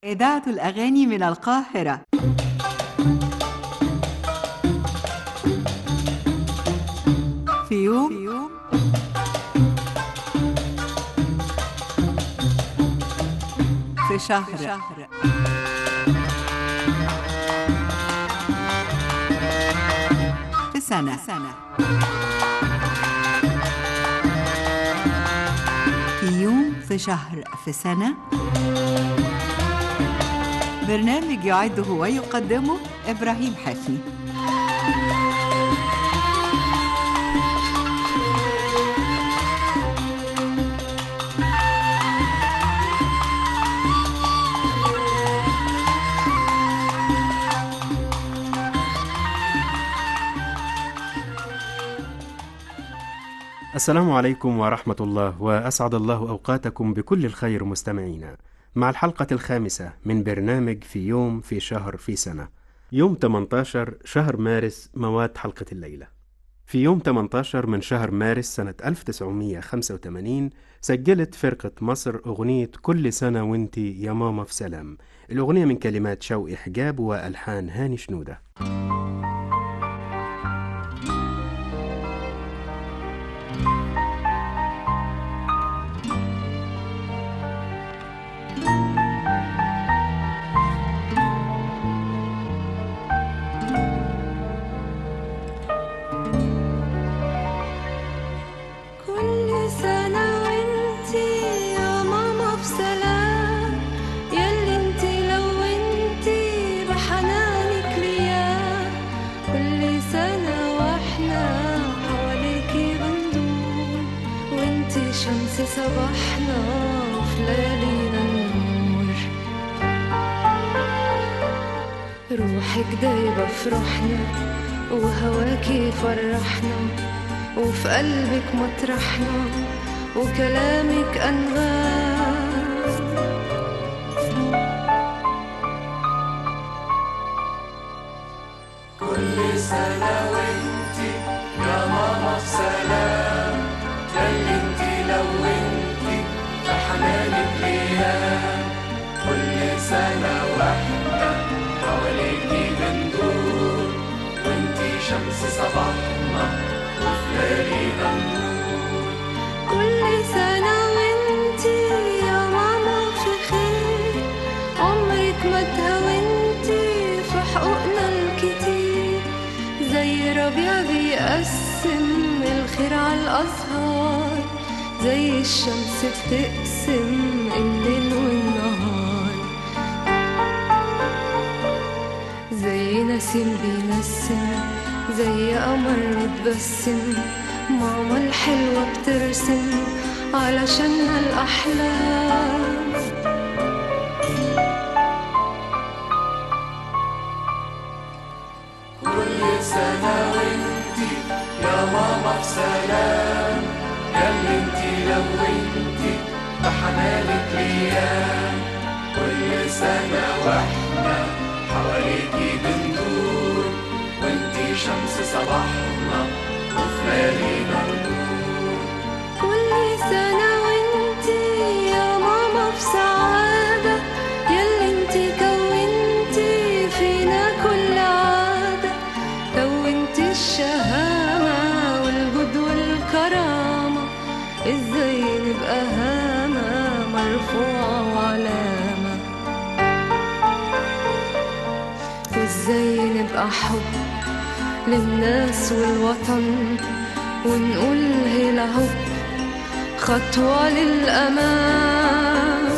إذاعة الأغاني من القاهرة. في يوم في شهر في سنة. في يوم في شهر في سنة، برنامج يعده ويقدمه إبراهيم حفني. السلام عليكم ورحمة الله، وأسعد الله أوقاتكم بكل الخير مستمعينا مع الحلقة الخامسة من برنامج في يوم في شهر في سنة. يوم 18 شهر مارس مواد حلقة الليلة. في يوم 18 من شهر مارس سنة 1985 سجلت فرقة مصر أغنية كل سنة وانتي يا ماما في سلام. الأغنية من كلمات شوقي حجاب وألحان هاني شنودة. صباحنا وفي ليالينا النور، روحك دايبة في روحنا وهواكي فرحنا، وفي قلبك مطرحنا وكلامك أنغام. كل سنة وانتي يا ماما في سلام، ياللي انتي لونتي في حنانك ليام. كل سنة واحنا حواليكي بندور، وانتي شمس صباحنا وفي ليالينا النور. كل سنة وانتي يا ماما في خير، عمرك ما تهونتي في حقوقنا الكتير، زي ربيع بيقسم الخير على الأزهار، زي الشمس بتقسم الليل والنهار، زي نسيم بينسم، زي قمر بتبسم، ماما الحلوة بترسم علشاننا الأحلام. كل سنة وانتي يا ماما في سلام، ياللي انتي لونتي بحنانك ليام. كل سنة واحنا حواليكي بندور، وانتي شمس صباحنا وفي ليالينا النور. كل سنة وانتي يا ماما في سعادة، ياللي انتي كونتي فينا كل عادة، كونتي الشهامة والجود والكرامة، ازاي نبقى هامة مرفوعة وعلامة، ازاي نبقى حب للناس والوطن، ونقول هلا هوب خطوة للأمام.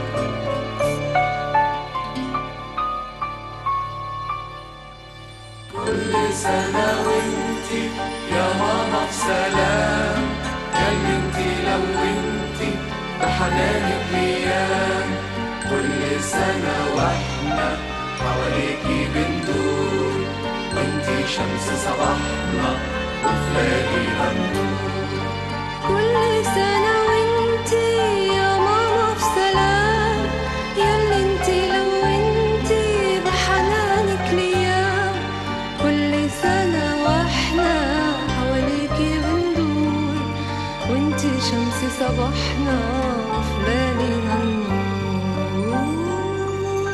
كل سنة وانتي يا ماما في سلام، ياللي انتي لونتي بحنانك ليام. كل سنة واحنا حواليكي بندور، وانتي شمس صباحنا وفي ليالينا النور. كل سنة وانتي يا ماما في سلام، ياللي انتي لونتي بحنانك ليام. كل سنة واحنا حواليكي بندور، وانتي شمس صباحنا وفي ليالينا النور.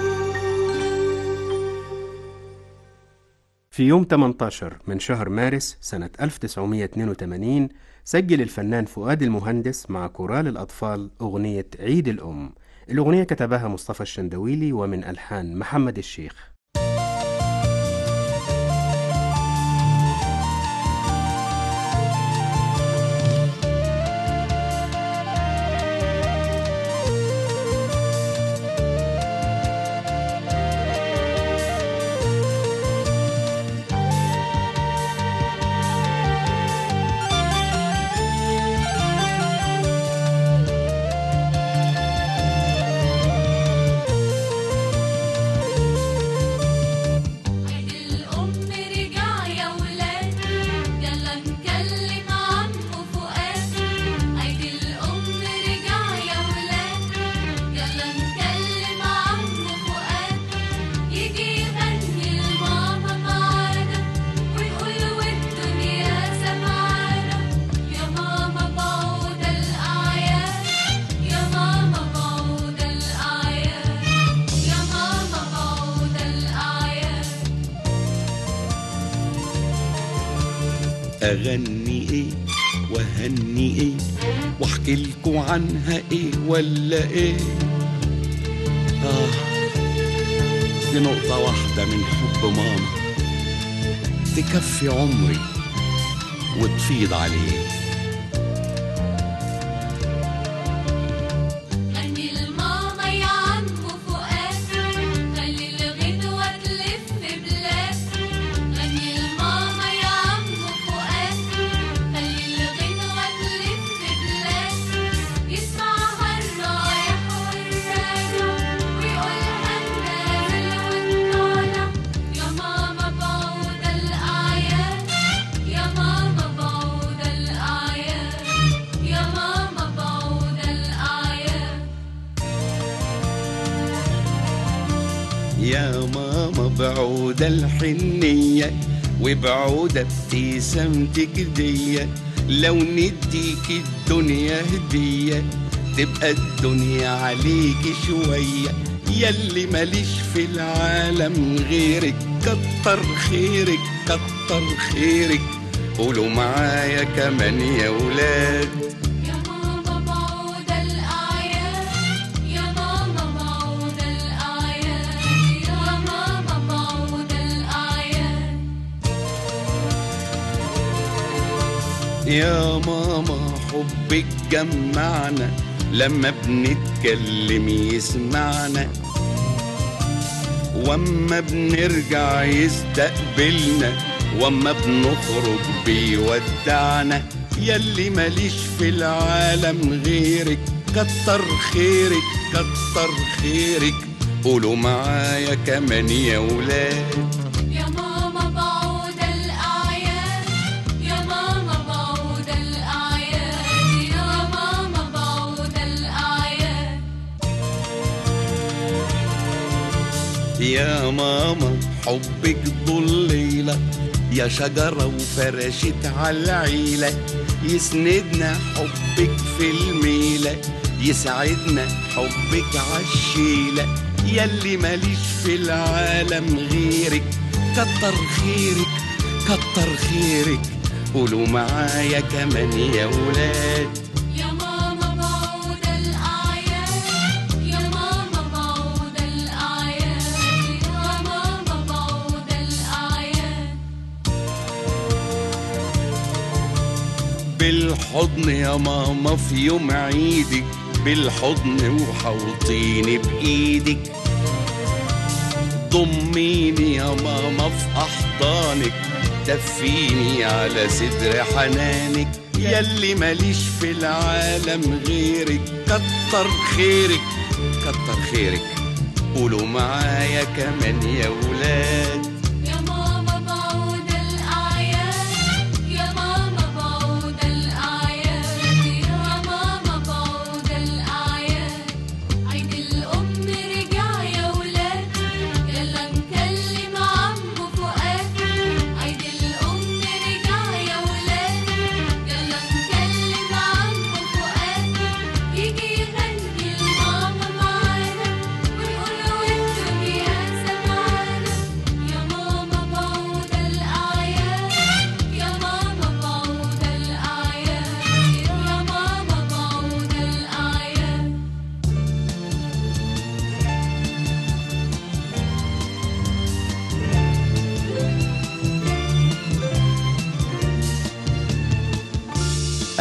في يوم 18 من شهر مارس سنة 1982 سجل الفنان فؤاد المهندس مع كورال الأطفال أغنية عيد الأم. الأغنية كتبها مصطفى الشندويلي ومن ألحان محمد الشيخ. أغني إيه وهني إيه واحكي لكم عنها إيه ولا إيه؟ دي نقطة واحدة من حب ماما تكفي عمري وتفيض عليه. يا ماما بعودة الحنية وبعودة ابتسامتك دية، لو نديك الدنيا هدية تبقى الدنيا عليك شوية. ياللي ماليش في العالم غيرك كتر خيرك كتر خيرك. قولوا معايا كمان يا ولاد يا ماما حبك جمعنا، لما بنتكلم يسمعنا، واما بنرجع يستقبلنا، واما بنخرج بيودعنا. ياللي ماليش في العالم غيرك كتر خيرك كتر خيرك. قولوا معايا كمان يا ولاد يا ماما حبك ضليلة يا شجرة وفرشت عالعيلة. يسندنا حبك في الميلة، يسعدنا حبك عالشيلة. ياللي ماليش في العالم غيرك كتر خيرك كتر خيرك. قولوا معايا كمان يا ولاد بالحضن يا ماما في يوم عيدك، بالحضن وحوطيني بإيدك. ضميني يا ماما في أحضانك، دفيني على صدر حنانك. ياللي ماليش في العالم غيرك كتر خيرك كتر خيرك. قولوا معايا كمان يا ولاد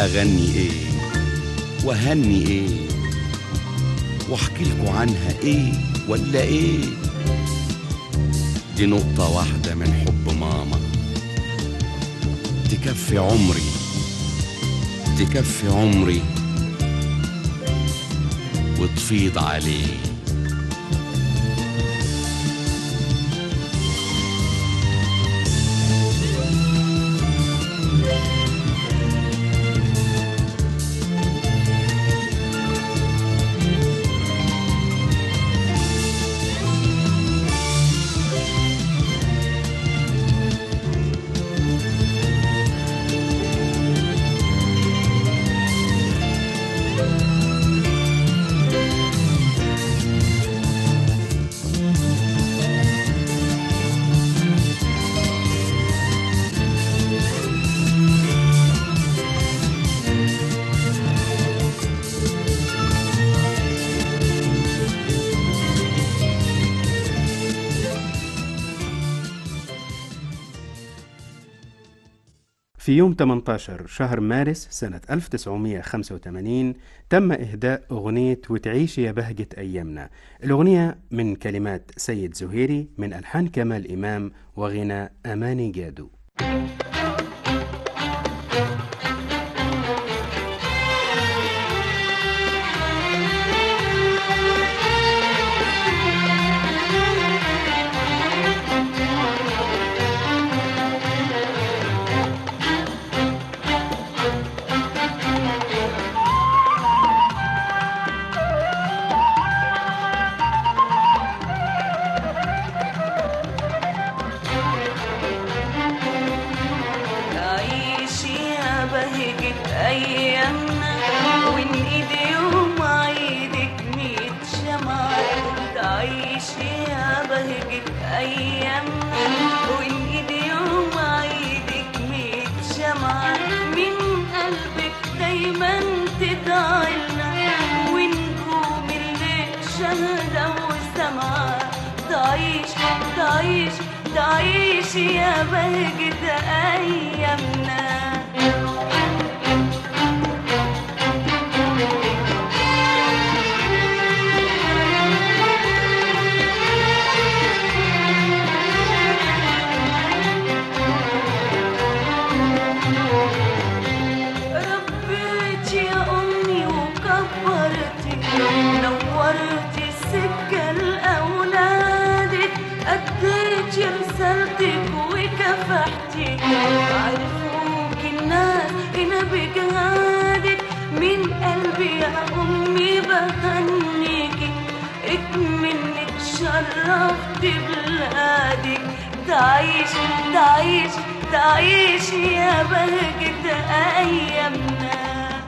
أغني إيه وهني إيه واحكي لكم عنها إيه ولا إيه؟ دي نقطة واحدة من حب ماما تكفي عمري، تكفي عمري وتفيض عليه. في يوم 18 شهر مارس سنة 1985 تم إهداء أغنية وتعيش يا بهجة أيامنا. الأغنية من كلمات سيد زهيري من ألحان كمال إمام وغنى أماني جادو. أيامنا وإن إيدي يوم عيدك 100 شمعة تعيش يا بهجة أيامنا وإن إيدي يوم عيدك 100 شمعة من قلبك دايما تدعيلنا ونجوم الليل شهدة وسمعة تعيش تعيش تعيش يا بهجة أيامنا. نورتي السكة لأولادك أديتي رسالتك وكافحتي عرفوك الناس هنا بجهادك من قلبي يا أمي بهنيكي اكمنك شرفت بلادك تعيش تعيش تعيش يا بهجة أيامنا.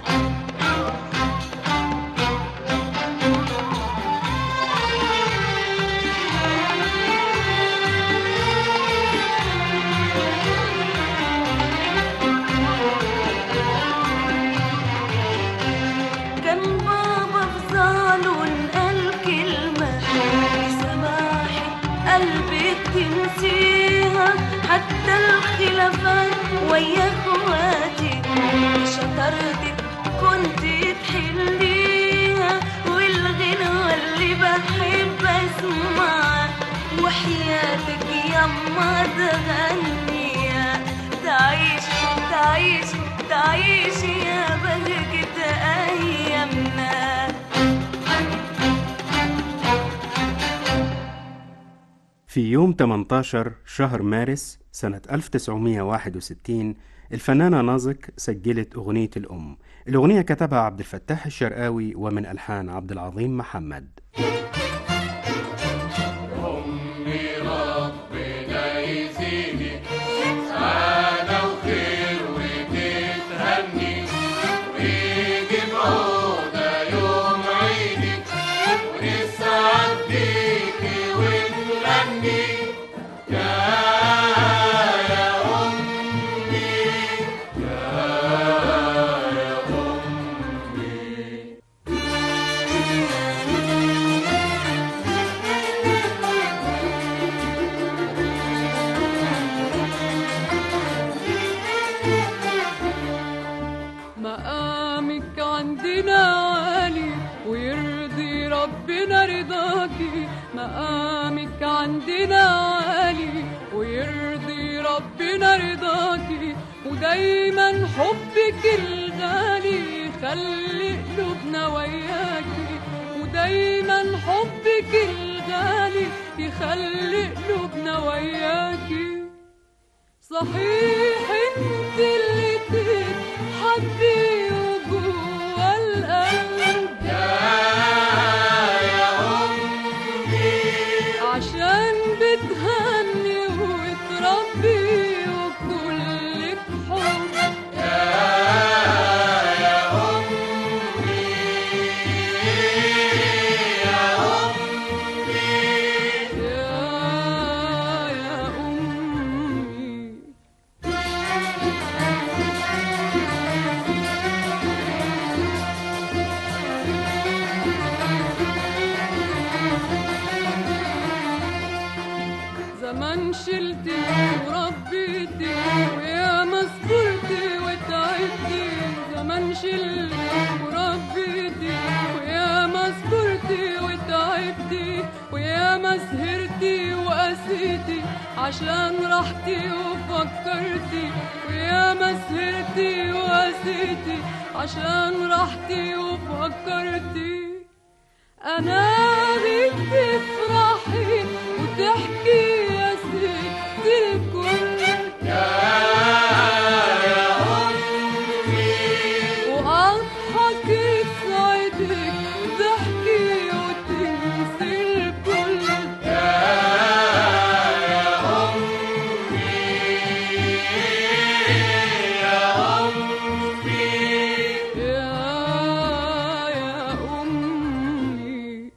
تنسيها حتى الخلافات ويا اخواتي شطرتك كنت تحليها والغنوة اللي بحب اسمعها وحياتك يما تغنيها تعيش تعيش تعيش يا بهجة أيامنا. في يوم 18 شهر مارس سنة 1961 الفنانة نازك سجلت أغنية الأم. الأغنية كتبها عبد الفتاح الشرقاوي ومن ألحان عبد العظيم محمد. أمي ربنا يزيدك سعادة وخير وتتهني ويجي بعودة يوم عيدك ونسعد بيكي ونغني يا أمي يا أمي. مقامك عندنا عالي ويرضي ربنا رضاكي، ودايما حبك الغالي يخلي قلوبنا وياكي، ودايما حبك الغالي يخلي قلوبنا وياكي. صحيح انت اللي تتحبي وجوه القلب يا أمي، عشان بتهني وتربي وكلك حب يا أمي، يا أمي، يا أمي. زمان شلتي وربيتي ويا ما صبرتي وتعبتي، زمان شلتي وربيتي ويا ما صبرتي وتعبتي، ويا ما سهرتي وقسيتي عشان راحتي وفكرتي، ويا ما سهرتي وقسيتي عشان راحتي وفكرتي. أنا غيت تفرحي وتحكي يا ست الكل يا أمي، وأضحك تسعدك وتحكي وتنسي الكل يا أمي، يا أمي، يا أمي.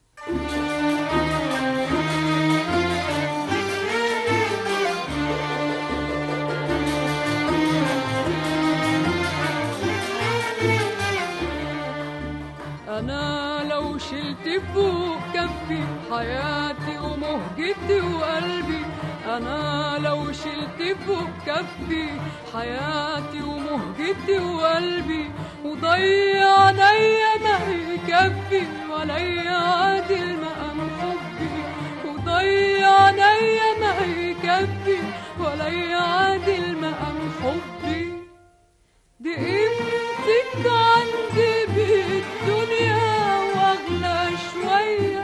أنا لو شلت فوق كفي حياتي ومهجتي وقلبي، أنا لو شلت فوق كفي حياتي ومهجتي وقلبي، وضيع عليا ما يكفي ولا يعادل مقام حبي، وضيع عليا ما يكفي ولا يعادل مقام حبي. دي قيمتك عندي بالدنيا واغلى شوية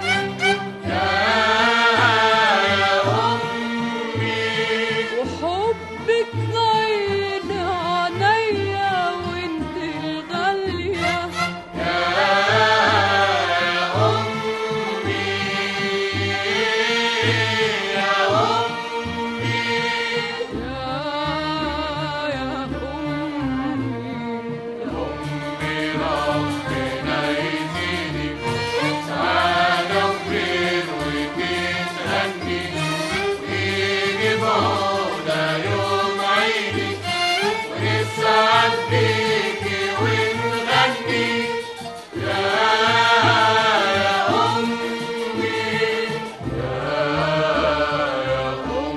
يا أمي، وحبك ضايل عينيا وانت الغالية يا أمي، يا أمي، يا أمي. ربنا يزيدك سعادة وخير وتتهني، ويجي بعودة يوم عيدك ونسعد بيكي ونغني يا أمي، يا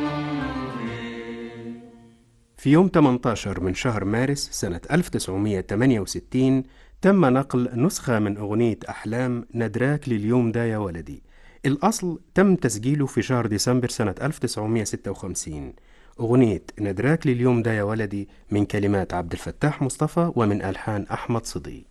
أمي. في يوم 18 من شهر مارس سنة 1968 تم نقل نسخة من أغنية أحلام ندراك لليوم ده يا ولدي. الأصل تم تسجيله في شهر ديسمبر سنة 1956. أغنية ندراك لليوم ده يا ولدي من كلمات عبد الفتاح مصطفى ومن ألحان أحمد صدي.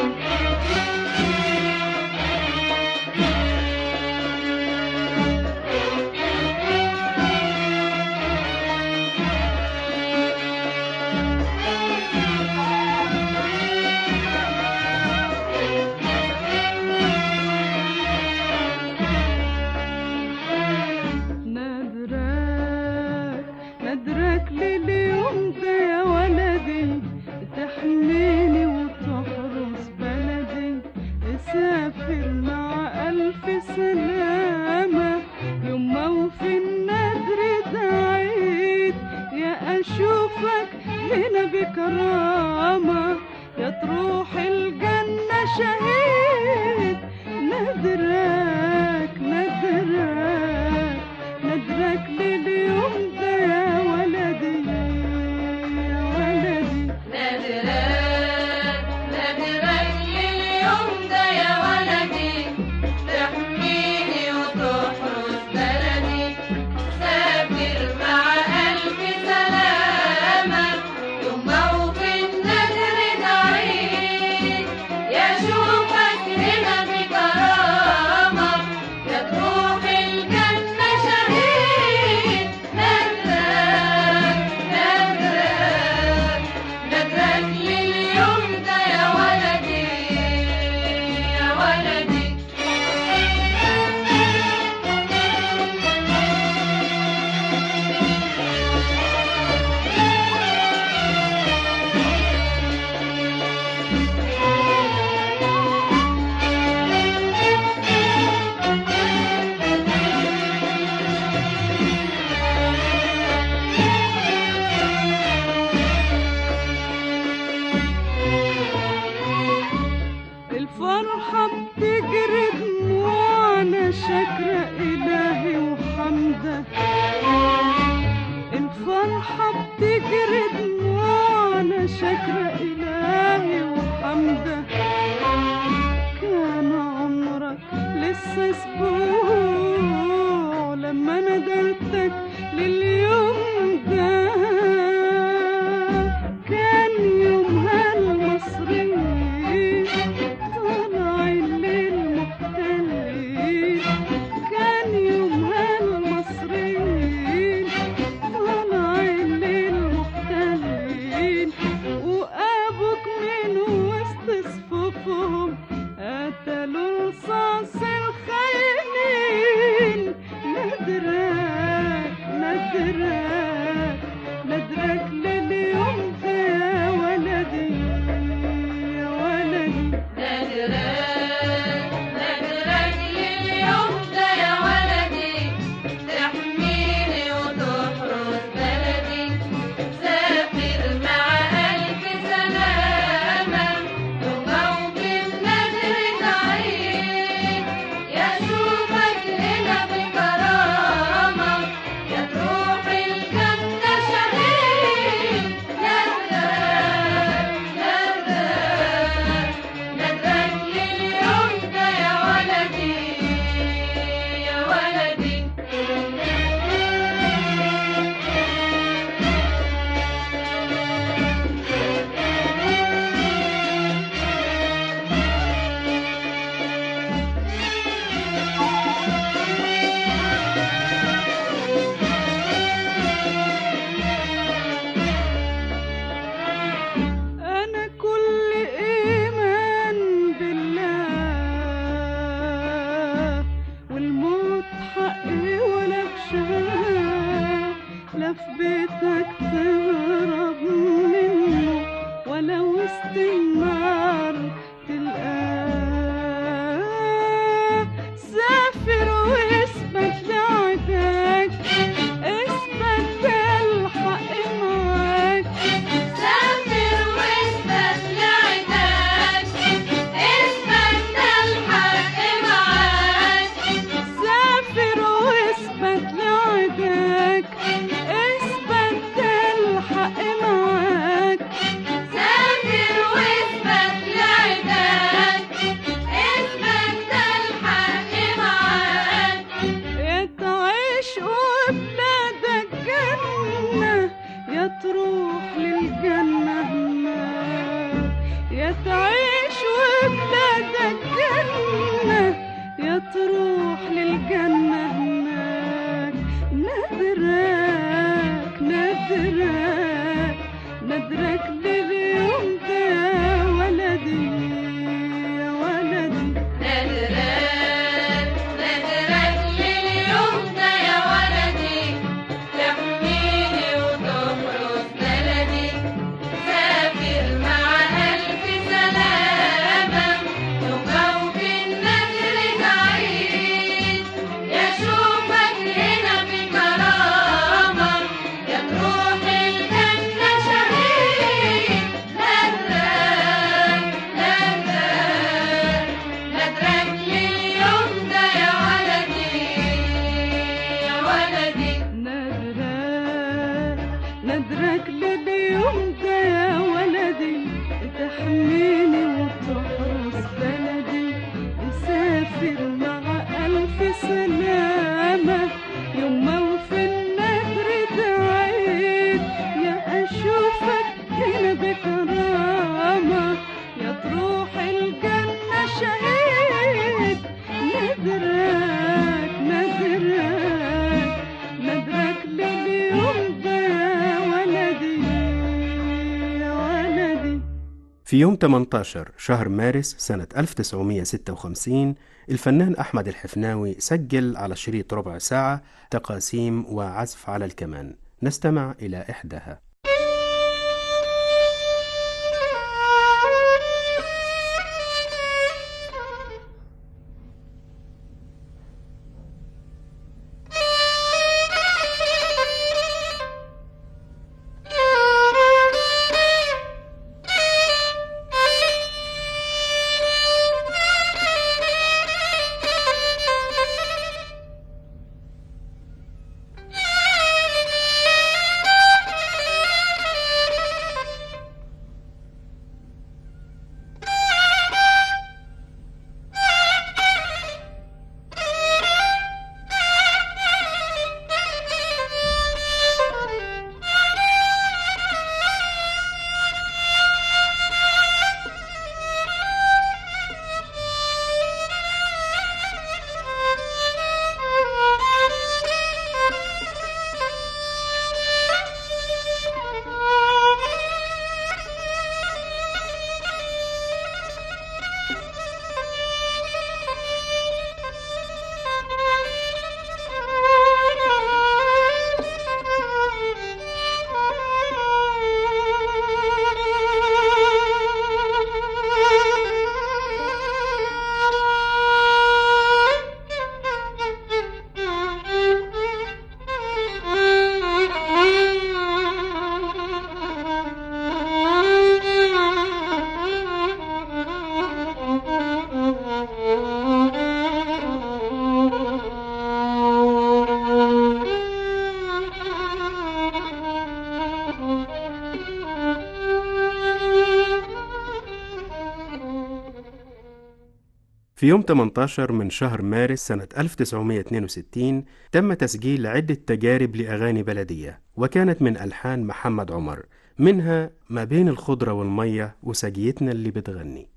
ندرك لليوم ده يا ولدي، تحميني وتحرس بلدي، سافر مع ألف سلامة يوم وفي النادر دعيت، يا أشوفك هنا بكرامة يا تروح الجنة شهيد. ندرك لليوم ده يا ولدي، يا ولدي. ندرك لليوم ده يا ولدي، تحميني وتحرس شكر إلهي وحمده، الفرحة بتجري دموعنا شكر إلهي وحمده. كان عمرك لسه أسبوع لما ندرتك لليوم ده، كان يومها المصريين طالعين للمحتلين، كان يومها المصريين طالعين للمحتلين، وأبوك من وسط صفوفهم قتلوا رصاص الخاينين. ندرك ندرك ندرك لليوم ده يا ولدي يا ولدي. ندرك ندرك لليوم ده يا ولدي، تحميني وتحرس بلدي، سافر مع ألف سلامة، وموكب نذر تعيد، يشوفك هنا بكرامة، يا تروح الجنة شهيد. ندرك ندرك ندرك لليوم ده يا ولدي يا ولدي. أنا كل إيمان بالله، والموت حقي ولا بشاه، لا في بيتك تهرب منه ولا وسط النار تلقاه. سافر واثبت لعداك، اثبت ده الحق معاك. سافر واثبت لعداك، اثبت ده الحق معاك. سافر واثبت لعداك، اثبت ده الحق معاك. سافر واثبت لعداك، اثبت ده الحق معاك. يا تعيش وبلادك جنة، يا تروح للجنة هناك. يا تعيش وبلادك جنة، يا تروح للجنة هناك. ندرك ندرك ندرك لليوم ده يا ولدي يا ولدي. ندرك ندرك لليوم ده يا ولدي، تحميني وتحرس بلدي، سافر مع ألف سلامة، وموج النذر تعيد، يشوفك هنا بكرامة، يا تروح الجنة شهيد. ندرك ندرك ندرك لليوم ده يا ولدي يا ولدي. ندرك ندرك لليوم ده يا ولدي، تحميني وتحرس بلدي، تسافر مع ألف سلامة، يوم ما في النذر تعيد، يا أشوفك هنا بكرامة، يا تروح الجنة شهيد. ندرك ندرك ندرك لليوم ده يا ولدي يا ولدي. في يوم 18 شهر مارس سنة 1956 الفنان أحمد الحفناوي سجل على شريط ربع ساعة تقاسيم وعزف على الكمان. نستمع إلى إحداها. في يوم 18 من شهر مارس سنة 1962 تم تسجيل عدة تجارب لأغاني بلدية، وكانت من ألحان محمد عمر، منها ما بين الخضرة والمية وسجيتنا اللي بتغني.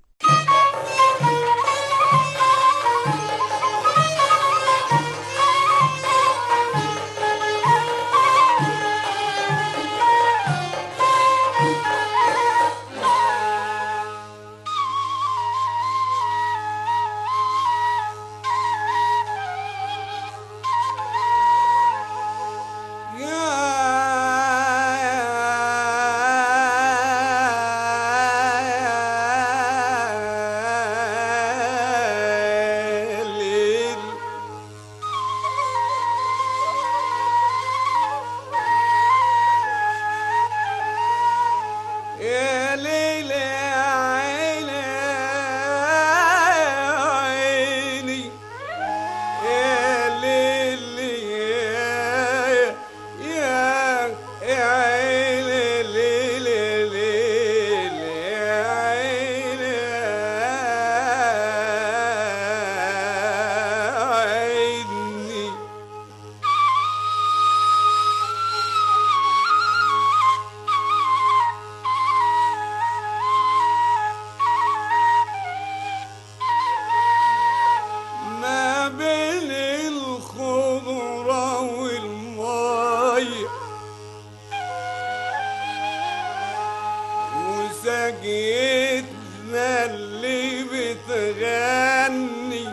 سجيتنا اللي بتغني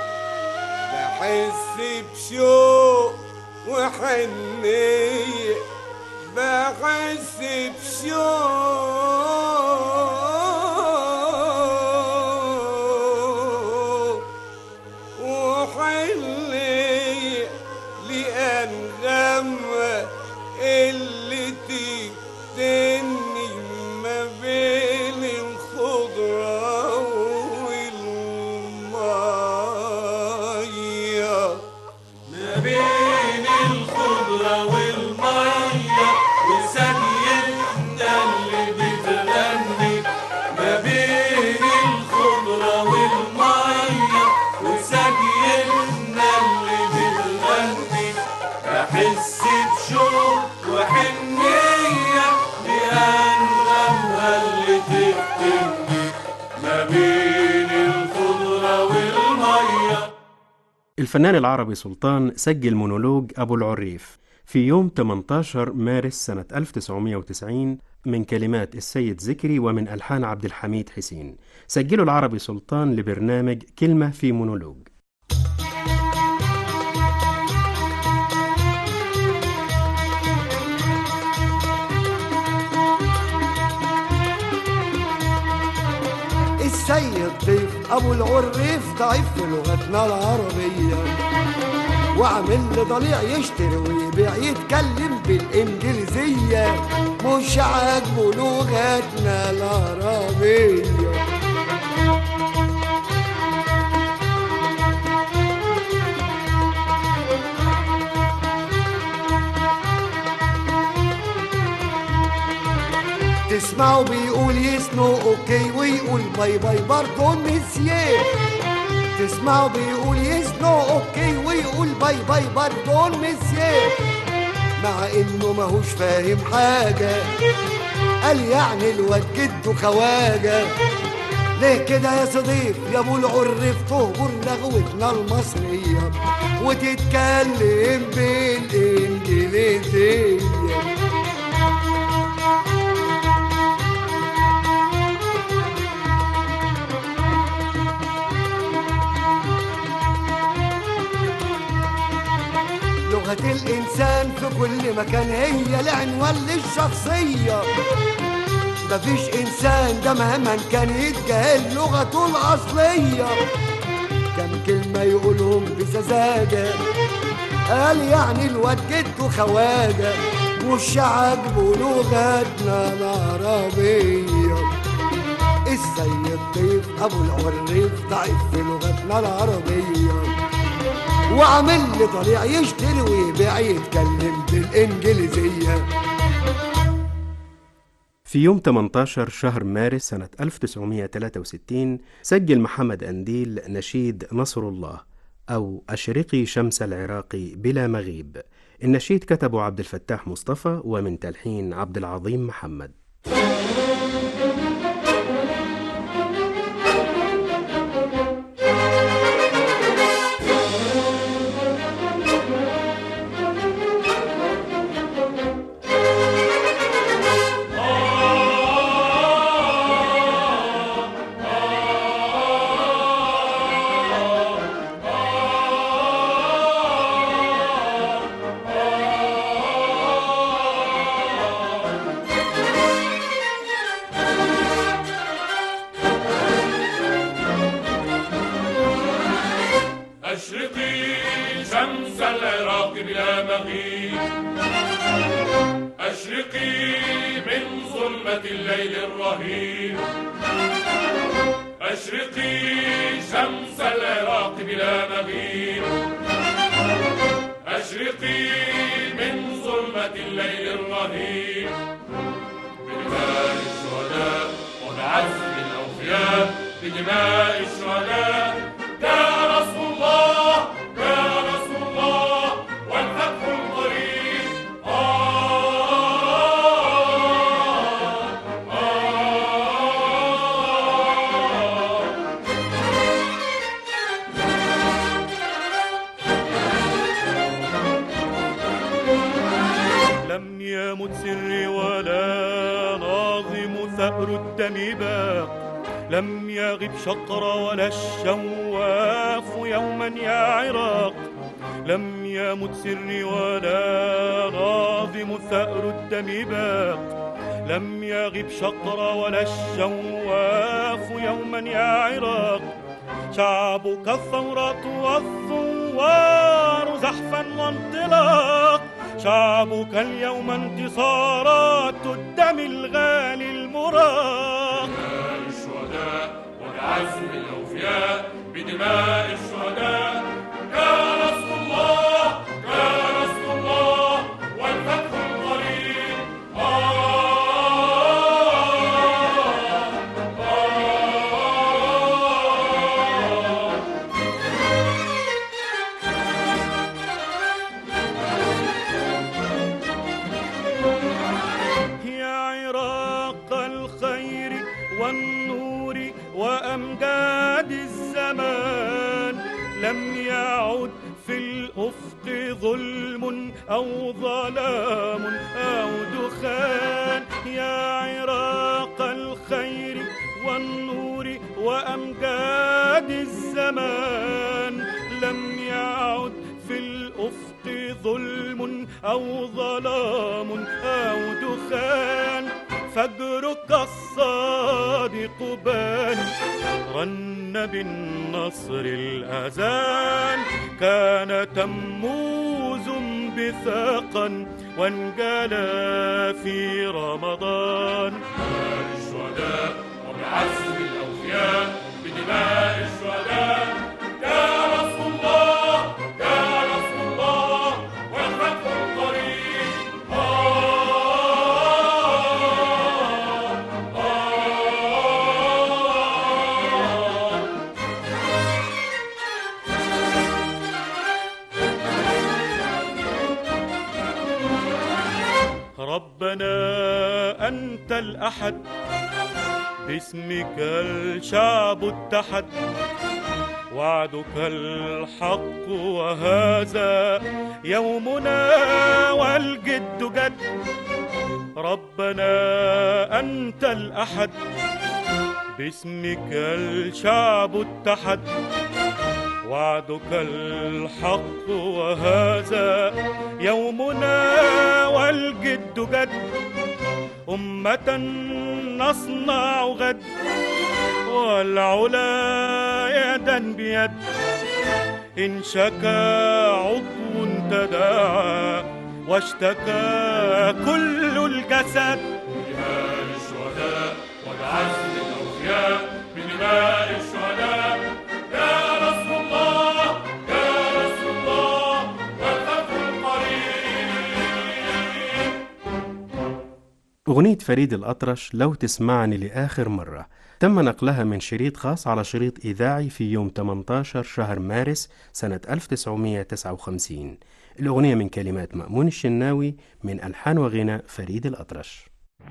بحس بشوق وحنية، بحس بشوق وحنية لأنغمة اللي تفتني ما بين الخضرة والمية، ما بين الخضرة والمية وسجيتنا اللي بتغني، ما بين الخضرة والمية وسجيتنا اللي بتغني، بحس بشوق وحنية لأنغمها اللي تفتني ما بين الخضرة والمية. الفنان العربي سلطان سجل مونولوج أبو العريف في يوم 18 مارس سنة 1990 من كلمات السيد زكري ومن ألحان عبد الحميد حسين. سجله العربي سلطان لبرنامج كلمة في مونولوج. السيد ضيف أبو العريف ضعيف في لغتنا العربية، وعامل لضليع يشتري ويبيع يتكلم بالإنجليزية، مش عاجبه لغتنا العربية. تسمعه بيقول يسنو اوكي ويقول باي باي برضه مسيه، تسمعه بيقول يسنو اوكي ويقول باي باي برضه مسيه، مع انه ماهوش فاهم حاجة، قال يعني الواد جده خواجة. ليه كده يا صديق يا ابو العريف تهجر لغوتنا المصرية وتتكلم بالانجليزية؟ لغة الإنسان في كل مكان هي العنوان للشخصية، مفيش إنسان ده مهما كان يتجاهل لغته الأصلية. كم كلمة يقولهم بسذاجة، قال يعني الواد جده خواجة، مش عاجبه لغتنا العربية. السيد ضيف أبو العريف ضعيف في لغتنا العربية، وعامل لي طليع يشتري ويبيع يتكلم بالإنجليزية. في يوم 18 شهر مارس سنة 1963 سجل محمد أنديل نشيد نصر الله أو أشرقي شمس العراق بلا مغيب. النشيد كتبه عبد الفتاح مصطفى ومن تلحين عبد العظيم محمد. أشرقي شمس العراق بلا مغيب، أشرقي من ظلمة الليل الرهيب، أشرقي شمس العراق بلا مغيب، أشرقي من ظلمة الليل الرهيب، بدماء الشهداء وبعزم الأوفياء، بدماء الشهداء يا رسول الله يا رسول الله والفتح القريب. لم يمت سري ولا ناظم ثأر الدم باق، لم يغب شقر ولا الشواف يوما يا عراق، لم يمت سري ولا ناظم ثأر الدم باق، لم يغب شقر ولا الشواف يوما يا عراق، شعبك الثورة والثوار زحفا وانطلاق، شعبك اليوم انتصارات الدم الغالي المراق، وبعزم الأوفياء بدماء الشهداء يا رسول الله يا رسول الله والفتح القريب. يا عراق الخير والنور وأمجاد الزمان، لم يعد في الأفق ظلم أو ظلام أو دخان، يا عراق الخير والنور وأمجاد الزمان، لم يعد في الأفق ظلم أو ظلام أو دخان، فجرك الصادق بان رن بالنصر الأذان، كان تموز بثاقا وانجلى في رمضان، بدماء الشهداء وبعزم الأوفياء بدماء الشهداء يا رسول الله يا رسول الله والفتح القريب. ربنا أنت الأحد باسمك الشعب اتحد، وعدك الحق وهذا يومنا والجد جد، ربنا أنت الأحد باسمك الشعب اتحد، وعدك الحق وهذا يومنا والجد جد، أمة نصنع غد والعلا يدا بيد، إن شكا عضو تداعى واشتكى كل الجسد، بدماء الشهداء وبعزم الأوفياء بدماء الشهداء يا رسول الله يا رسول الله والفتح القريب. أغنية فريد الأطرش لو تسمعني لآخر مرة تم نقلها من شريط خاص على شريط إذاعي في يوم 18 شهر مارس سنة 1959. الأغنية من كلمات مأمون الشناوي من ألحان وغناء فريد الأطرش.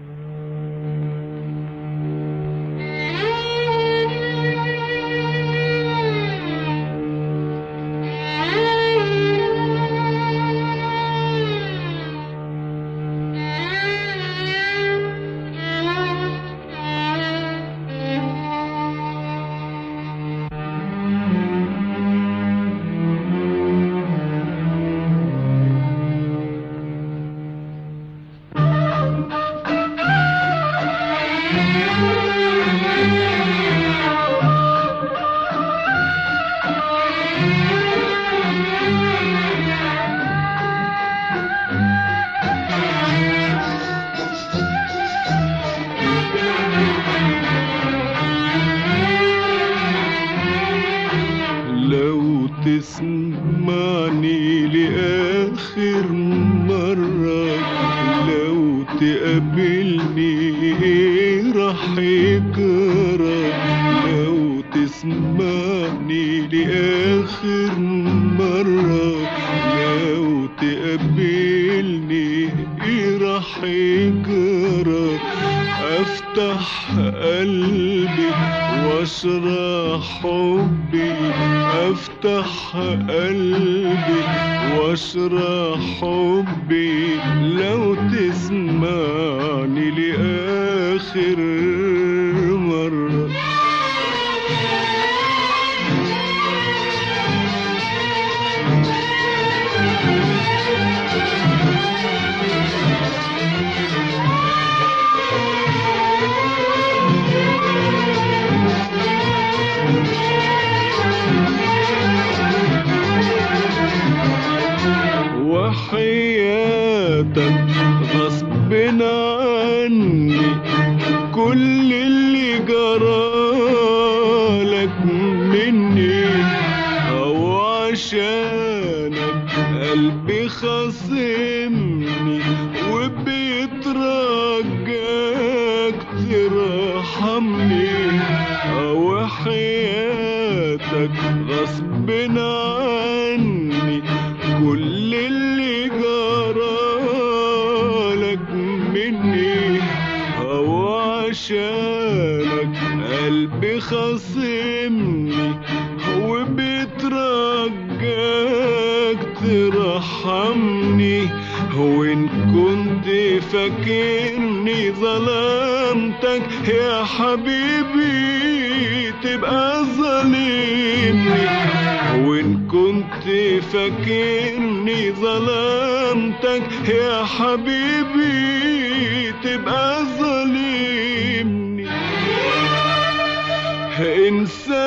تسمعني لآخر مرة، لو تقابلني ايه راح يجرى؟ لو تسمعني لآخر مرة، لو تقابلني ايه راح يجرى؟ افتح قلبي واشرح حبي، افتح قلبي واشرح حبي، لو تسمعني لآخر مرة. وحياتك غصب عني كل اللي جرالك مني، او عشانك قلبي خاصمني وبيترجاك ترحمني، او حياتك غصب عني كل اللي جرالك مني، او عشانك قلبي خاصمني وبيترجاك ترحمني. وإن كنت فاكرني ظلمتك يا حبيبي تبقى ظالمني، وإن كنت فاكرني ظلمتك يا حبيبي تبقى ظالمني. انسى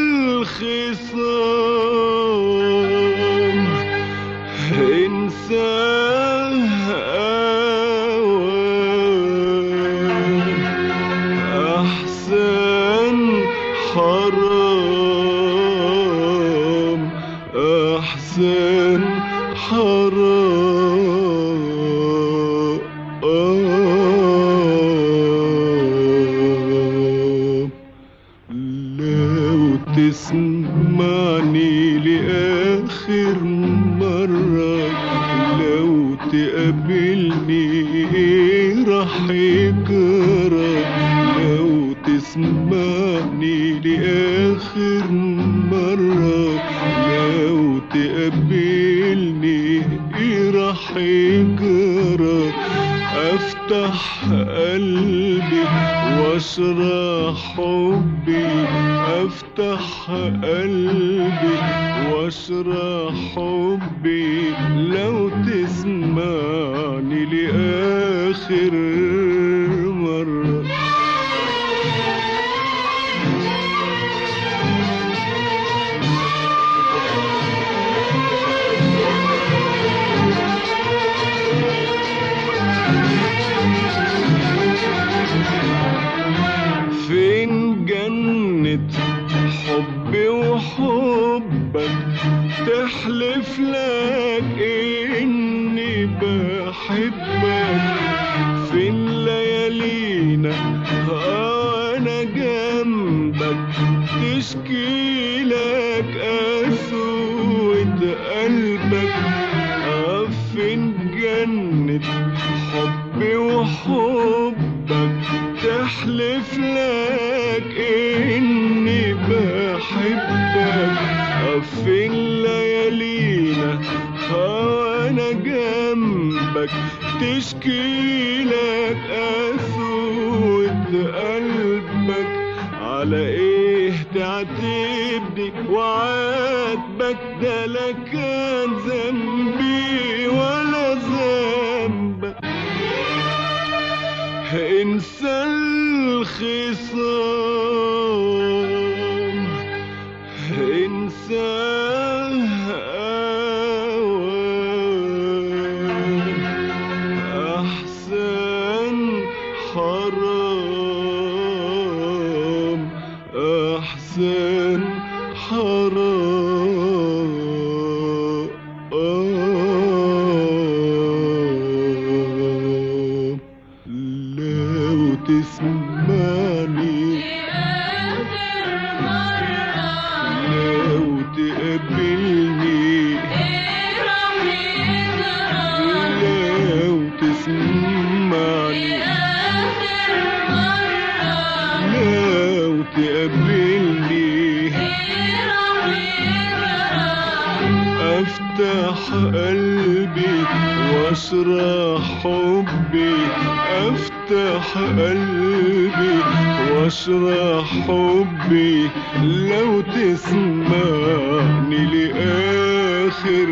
الخصام، انسى أحسن حرام، أحسن حرام. لو تسمعني لآخر مرة، لو تقابلني ايه راح يجرى؟ لو تسمعني لآخر مرة، لو تقابلني ايه راح يجرى؟ افتح قلبي واشرح حبي، افتح قلبي واشرح حبي، لو تسمعني لآخر مرة. فين جنة حبي وحبك تحلف لك إني بحبك؟ فين تشكيلك قسوة قلبك عفن جنة حبي وحبك تحلف لك إني بحبك عفن ليالينا وأنا جنبك تشكيلك قسوة قلبك على ايه تعاتبني وعاتبك ده لا كان ذنبي ولا ذنبك انسى الخصام انسى احسن حرام أحسن حرام لو تسمعني لو تقابلني لو تسمعني لو تقابلني افتح قلبي واشرح حبي افتح قلبي واشرح حبي لو تسمعني لآخر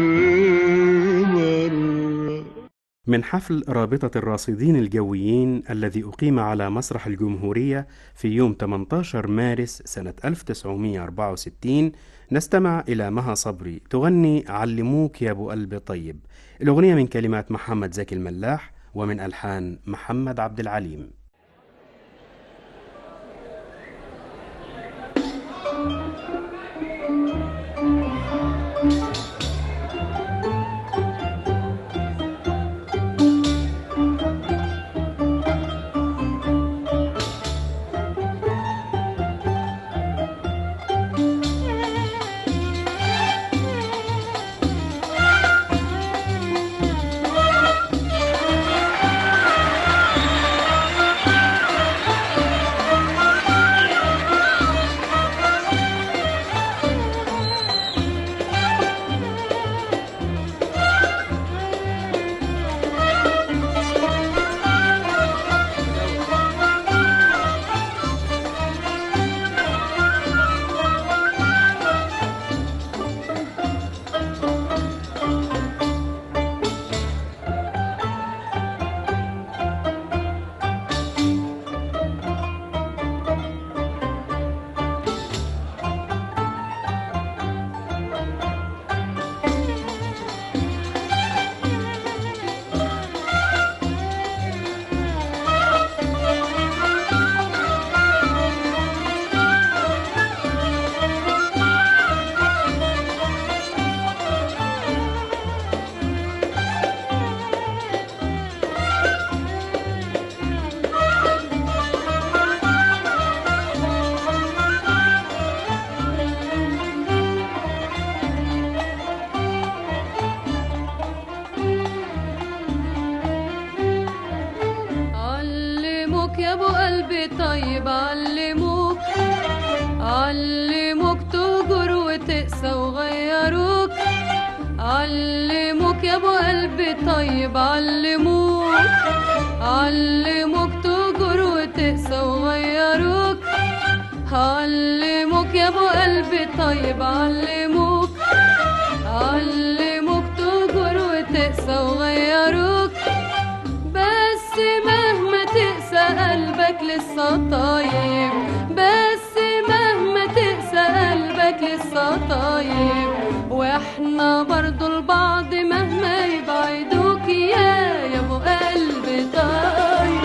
مرة. من حفل رابطة الراصدين الجويين الذي أقيم على مسرح الجمهورية في يوم 18 مارس سنة 1964 نستمع إلى مها صبري تغني علموك يا أبو قلب طيب. الأغنية من كلمات محمد زكي الملاح ومن ألحان محمد عبد العليم. يا ابو قلبي طيب علموك علموك تهجر وتقسى وغيروك علموك يا ابو قلبي طيب علموك علموك تهجر وتقسى وغيروك علموك يا ابو قلبي طيب علموك علموك تهجر وتقسى وغيروك بس مهما تقسى قلبك لسه طيب بس مهما تقسى قلبك لسه طيب واحنا برضو لبعض مهما يبعدوك يا ابو قلبي طيب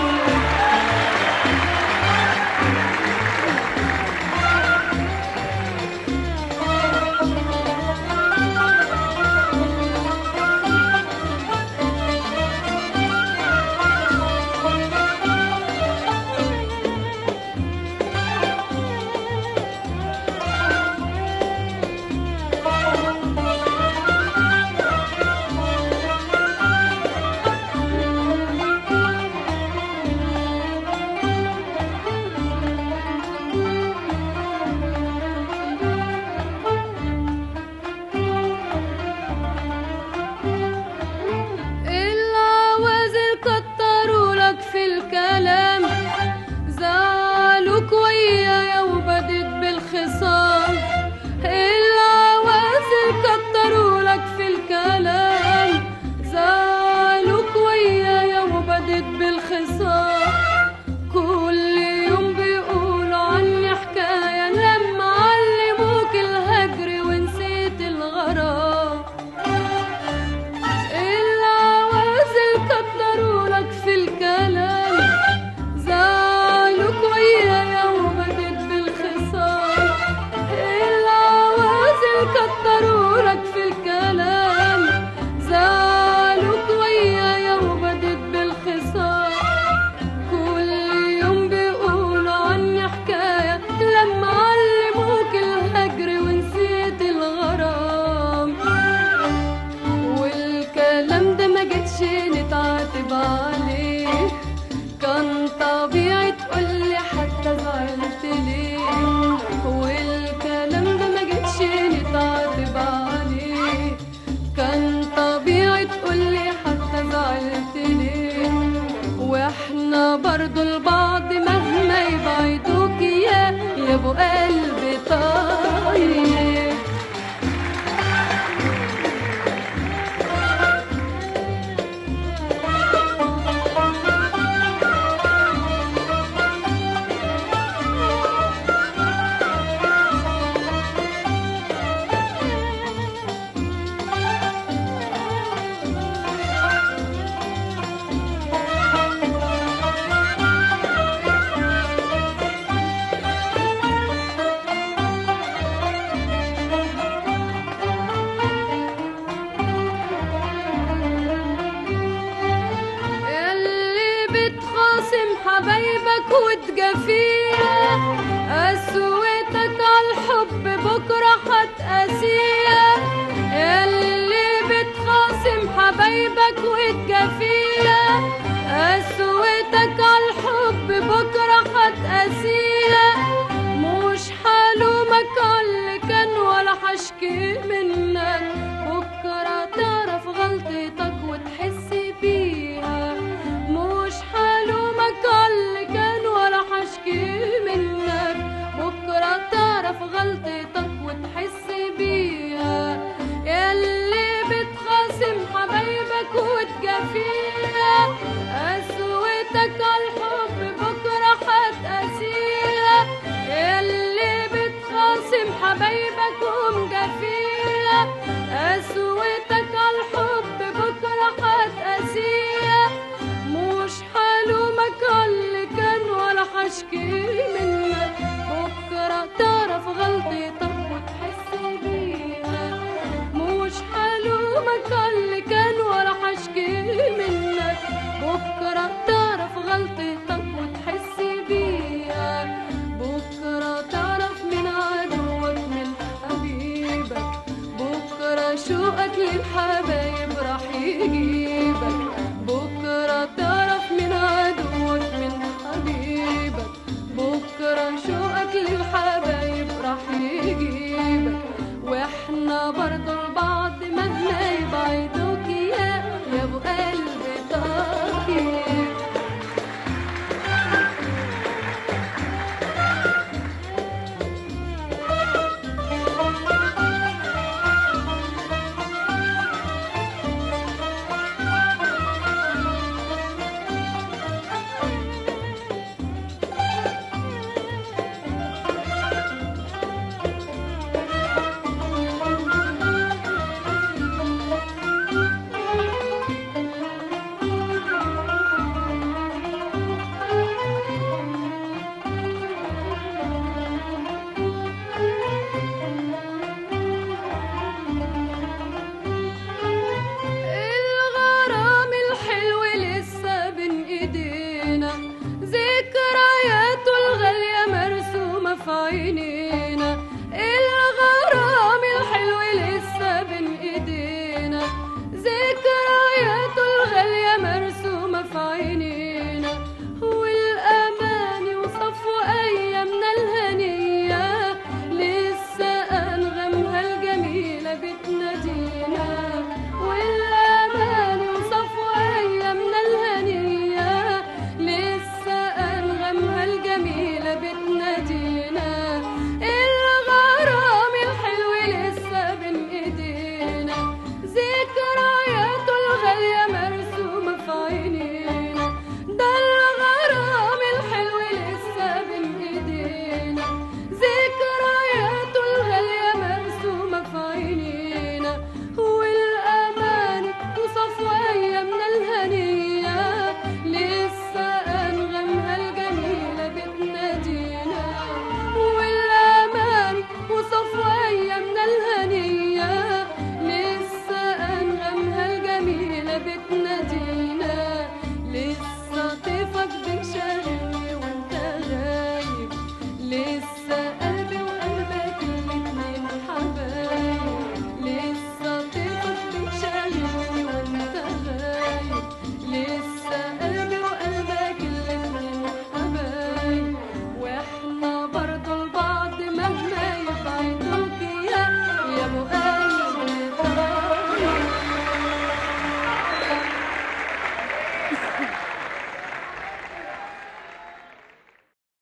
والكلام ده ما جتش نتعاتب عليه، كان طبيعي تقولي حتى زعلت ليه، والكلام ده ما جتش نتعاتب عليه، كان طبيعي تقولي حتى زعلت ليه، واحنا برضو لبعض مهما يبعدوك يا ابو قلبي طيب. حبايبك وتجافيها قسوتك عالحب بكرة هتقاسيها، ياللي بتخاصم حبايبك وتجافيها قسوتك عالحب بكرة هتقاسيها، مش حلومك عاللي كان ولا حشكي منك، بكرة تعرف غلطتك وتحس بيها، مش حلومك عاللي كان ولا حشكي منك، بكرة تعرف غلطتك وتحس بيها، ياللي بتخاصم حبايبك وتجافيها قسوتك عالحب بكرة هتقاسيها، ياللي بتخاصم حبايبك ومجافيها قسوتك عالحب بكرة هتقاسيها، مش حلومك عاللي كان ولا حشكي منك، بكرة تعرف غلطتك وتحس بيها، مش حلومك عاللي كان ولا حشكي منك، بكرة تعرف غلطتك وتحس بيها، بكرة تعرف من عدوك من حبيبك، بكرة شوقك للحبايب راح يجيبك، بكرة تعرف من عدوك من حبيبك، بكرة شوقك للحبايب راح يجيبك، واحنا برضو لبعض مهما يبعدوك يا ابو قلبي طيب.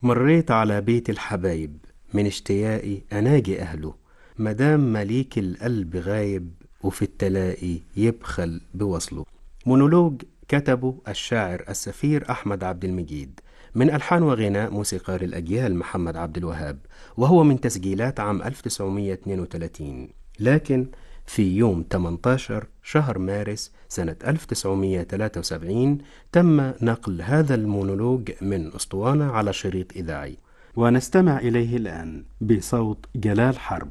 مريت على بيت الحبايب من اشتياقي أناجي أهله، مدام مليك القلب غايب وفي التلاقي يبخل بوصله. مونولوج كتبه الشاعر السفير أحمد عبد المجيد من ألحان وغناء موسيقار الأجيال محمد عبد الوهاب، وهو من تسجيلات عام 1932. لكن في يوم 18 شهر مارس سنة 1973 تم نقل هذا المونولوج من أسطوانة على شريط إذاعي، ونستمع إليه الآن بصوت جلال حرب.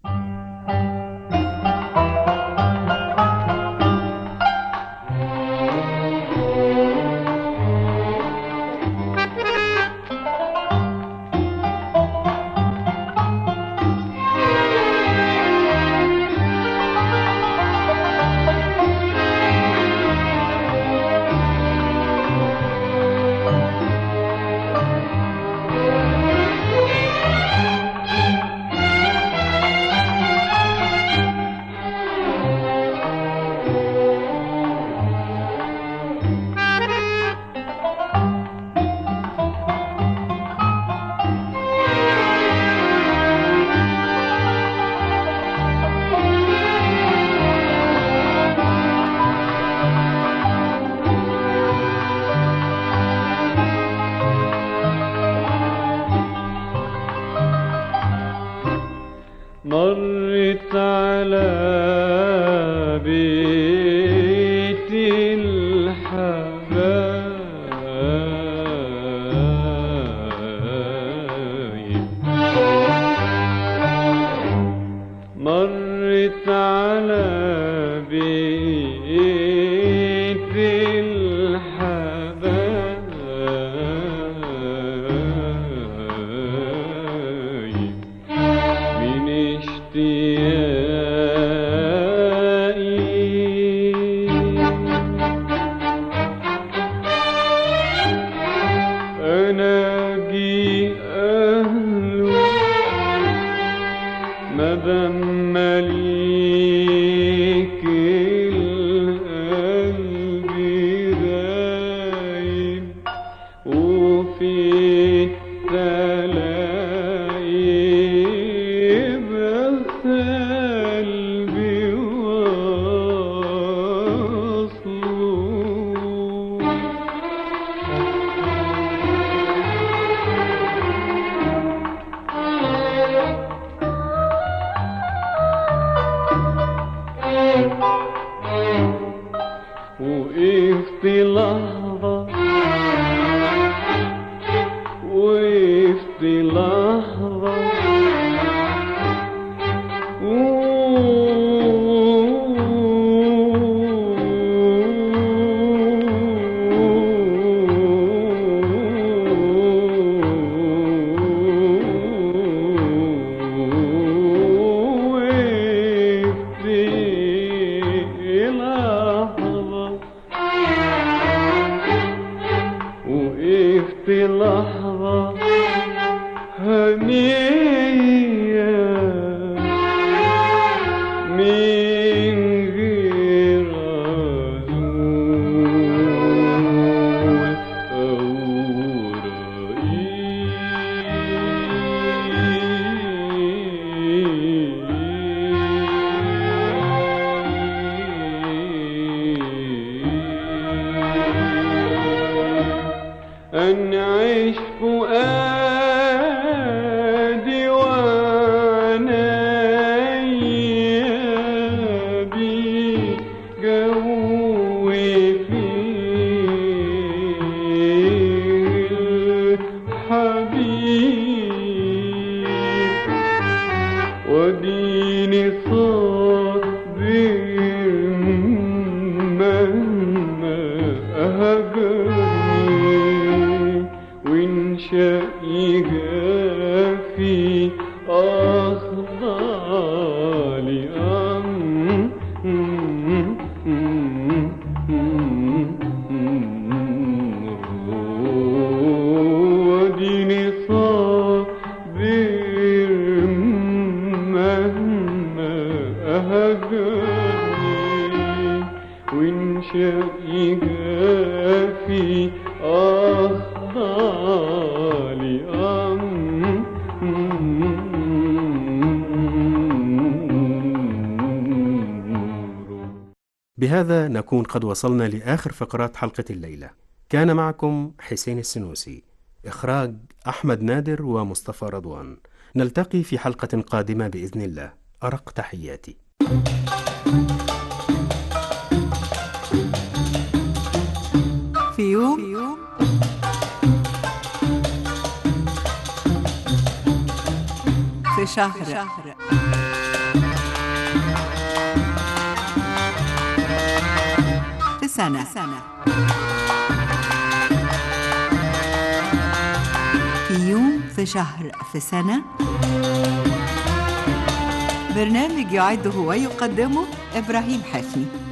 مرت على بيت الحبايب، مرت على بيت الحبايب من اشتياقي أناجي أهله، مدام مليك القلب غايب وفي التلاقي بقلبي وصله. وقفت لحظة، وقفت لحظة وقفت لحظة هنية من غير عزول أو أنعش فؤادي وعنايا بجوي فيه الحبيب، وديني صابر مهما أهجرني، وإن شاء في أخضع وديني صابر مهما أهجرني، وإن شاء في أخضع بهذا نكون قد وصلنا لآخر فقرات حلقة الليلة. كان معكم حسين السنوسي، إخراج أحمد نادر ومصطفى رضوان. نلتقي في حلقة قادمة بإذن الله. أرق تحياتي. في يوم في شهر في سنة في يوم في شهر في سنة. برنامج يعده ويقدمه إبراهيم حسني.